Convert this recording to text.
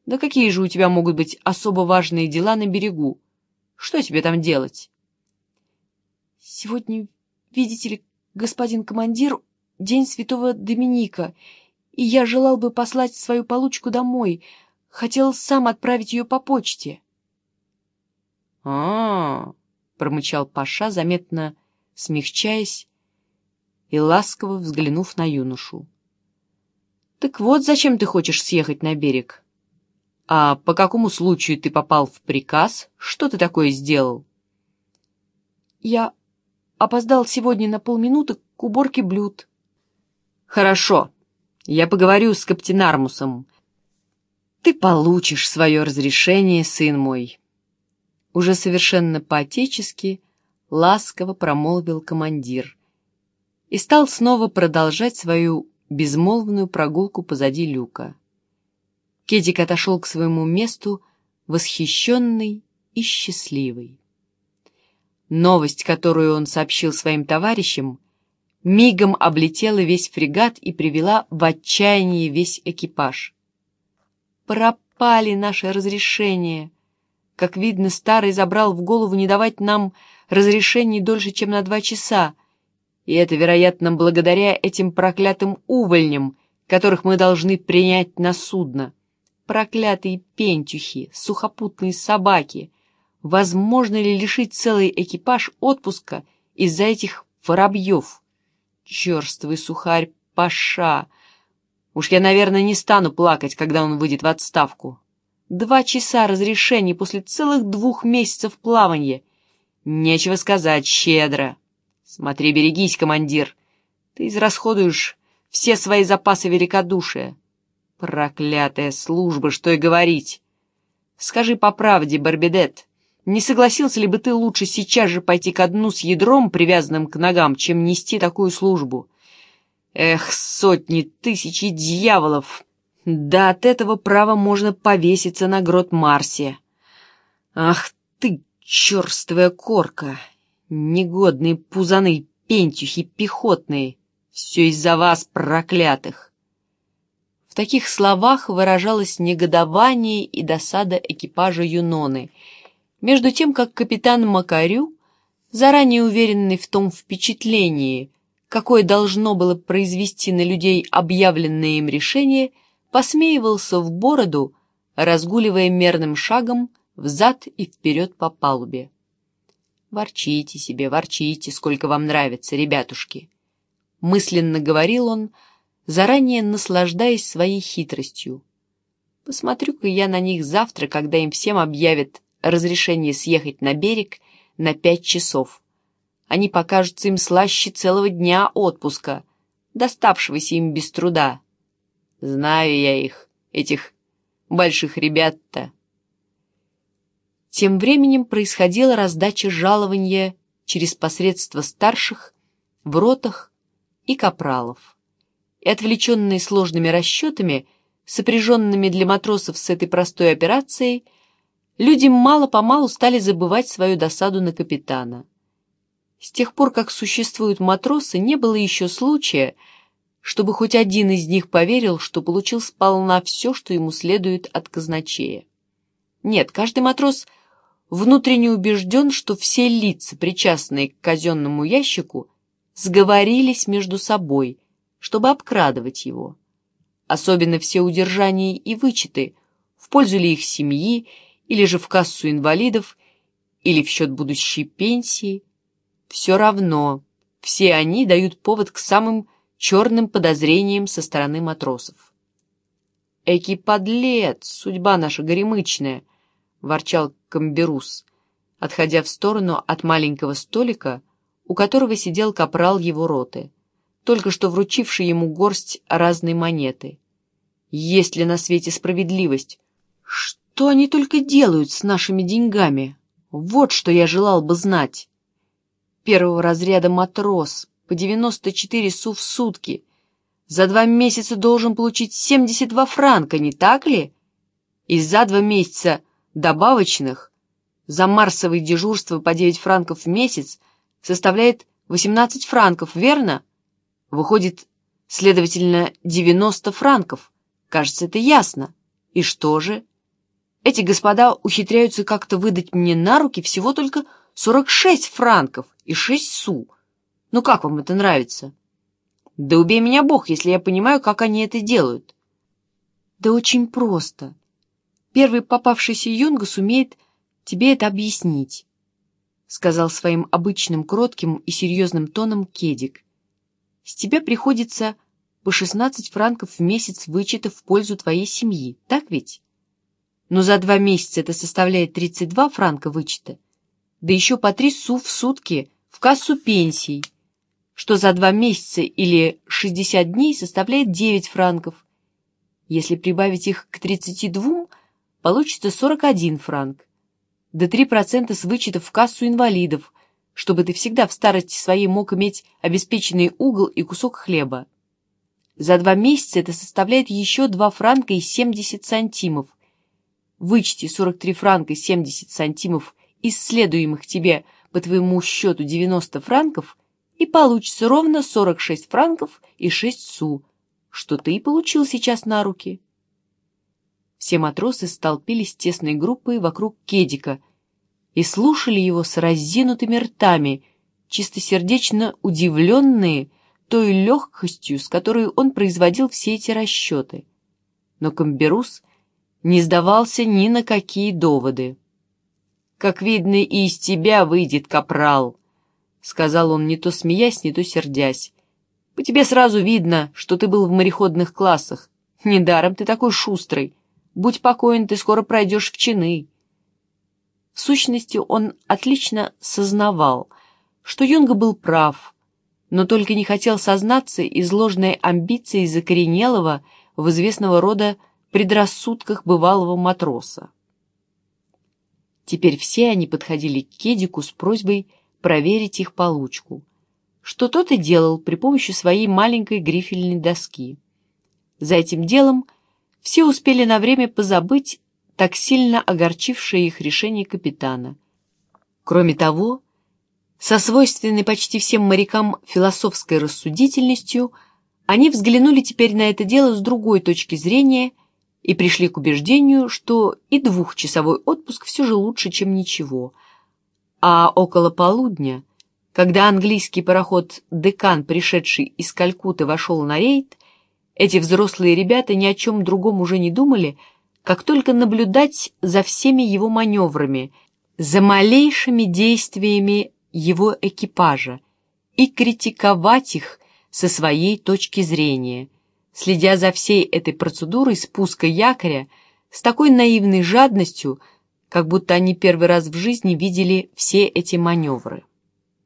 Да какие же у тебя могут быть особо важные дела на берегу? Что тебе там делать? Сегодня, видите ли, господин командир, день Святого Доминика, и я желал бы послать свою получку домой. Хотел сам отправить ее по почте. Промычал Паша, заметно смягчаясь и ласково взглянув на юношу. «Так вот, зачем ты хочешь съехать на берег? А по какому случаю ты попал в приказ? Что ты такое сделал?» Я опоздал сегодня на полминуты к уборке блюд. «Хорошо, я поговорю с Каптенармусом. Ты получишь свое разрешение, сын мой». Уже совершенно по-отечески ласково промолвил командир и стал снова продолжать свою безмолвную прогулку позади люка. Кедик отошел к своему месту, восхищенный и счастливый. Новость, которую он сообщил своим товарищам, мигом облетела весь фрегат и привела в отчаяние весь экипаж. «Пропали наши разрешения!» Как видно, старый забрал в голову не давать нам разрешений дольше, чем на 2 часа, и это, вероятно, благодаря этим проклятым увольням, которых мы должны принять на судно. Проклятые пентюхи, сухопутные собаки. Возможно ли лишить целый экипаж отпуска из-за этих воробьев? Черствый сухарь Паша! Уж я, наверное, не стану плакать, когда он выйдет в отставку. 2 часа разрешений после целых 2 месяцев плавания. Нечего сказать, щедро. Смотри, берегись, командир. Ты израсходуешь все свои запасы великодушия. Проклятая служба, что и говорить. Скажи по правде, Барбидет, не согласился ли бы ты лучше сейчас же пойти ко дну с ядром, привязанным к ногам, чем нести такую службу? Эх, сотни, тысячи дьяволов! Да от этого права можно повеситься на грот Марсе. Ах ты, черствая корка! Негодные пузаны, пентюхи пехотные! Все из-за вас, проклятых! В таких словах выражалось негодование и досада экипажа Юноны, между тем как капитан Макарю, заранее уверенный в том впечатлении, какое должно было произвести на людей объявленное им решение, посмеивался в бороду, разгуливая мерным шагом взад и вперед по палубе. «Ворчите себе, ворчите, сколько вам нравится, ребятушки!» Мысленно говорил он, заранее наслаждаясь своей хитростью. «Посмотрю-ка я на них завтра, когда им всем объявят разрешение съехать на берег на 5 часов. Они покажутся им слаще целого дня отпуска, доставшегося им без труда. Знаю я их, этих больших ребят-то». Тем временем происходила раздача жалования через посредство старших в ротах и капралов. И отвлеченные сложными расчетами, сопряженными для матросов с этой простой операцией, люди мало-помалу стали забывать свою досаду на капитана. С тех пор, как существуют матросы, не было еще случая, чтобы хоть один из них поверил, что получил сполна все, что ему следует от казначея. Нет, каждый матрос внутренне убежден, что все лица, причастные к казенному ящику, сговорились между собой, чтобы обкрадывать его. Особенно все удержания и вычеты, в пользу ли их семьи, или же в кассу инвалидов, или в счет будущей пенсии. Все равно, все они дают повод к самым черным подозрениям со стороны матросов. «Эки подлец, судьба наша горемычная!» — ворчал Камберус, отходя в сторону от маленького столика, у которого сидел капрал его роты, только что вручивший ему горсть разной монеты. «Есть ли на свете справедливость? Что они только делают с нашими деньгами? Вот что я желал бы знать. Первого разряда матрос, по 94 су в сутки, за 2 месяца должен получить 72 франка, не так ли? И за 2 месяца добавочных за марсовые дежурства по 9 франков в месяц составляет 18 франков, верно? Выходит, следовательно, 90 франков. Кажется, это ясно. И что же? Эти господа ухитряются как-то выдать мне на руки всего только 46 франков и 6 су. Ну как вам это нравится? Да убей меня Бог, если я понимаю, как они это делают. Да очень просто. Первый попавшийся юнга сумеет тебе это объяснить, сказал своим обычным кротким и серьезным тоном Кедик. С тебя приходится по 16 франков в месяц вычета в пользу твоей семьи, так ведь? Но за 2 месяца это составляет 32 франка вычета, да еще по 3 су в сутки в кассу пенсий, что за 2 месяца или 60 дней составляет 9 франков. Если прибавить их к 32, получится 41 франк. Да 3% с вычета в кассу инвалидов, чтобы ты всегда в старости своей мог иметь обеспеченный угол и кусок хлеба. За 2 месяца это составляет еще 2 франка и 70 сантимов. Вычти 43 франка и 70 сантимов из следуемых тебе по твоему счету 90 франков, и получится ровно 46 франков и 6 су, что ты и получил сейчас на руки. Все матросы столпились тесной группой вокруг Кедика и слушали его с разинутыми ртами, чистосердечно удивленные той легкостью, с которой он производил все эти расчеты. Но Камберус не сдавался ни на какие доводы. «Как видно, и из тебя выйдет капрал», — сказал он, не то смеясь, не то сердясь. «По тебе сразу видно, что ты был в мореходных классах. Недаром ты такой шустрый. Будь покоен, ты скоро пройдешь в чины». В сущности, он отлично сознавал, что юнга был прав, но только не хотел сознаться из ложной амбиции закоренелого в известного рода предрассудках бывалого матроса. Теперь все они подходили к Кедику с просьбой проверить их получку, что тот и делал при помощи своей маленькой грифельной доски. За этим делом все успели на время позабыть так сильно огорчившее их решение капитана. Кроме того, со свойственной почти всем морякам философской рассудительностью, они взглянули теперь на это дело с другой точки зрения и пришли к убеждению, что и 2-часовой отпуск все же лучше, чем ничего. А около полудня, когда английский пароход «Декан», пришедший из Калькутты, вошел на рейд, эти взрослые ребята ни о чем другом уже не думали, как только наблюдать за всеми его маневрами, за малейшими действиями его экипажа и критиковать их со своей точки зрения, следя за всей этой процедурой спуска якоря с такой наивной жадностью, как будто они первый раз в жизни видели все эти маневры.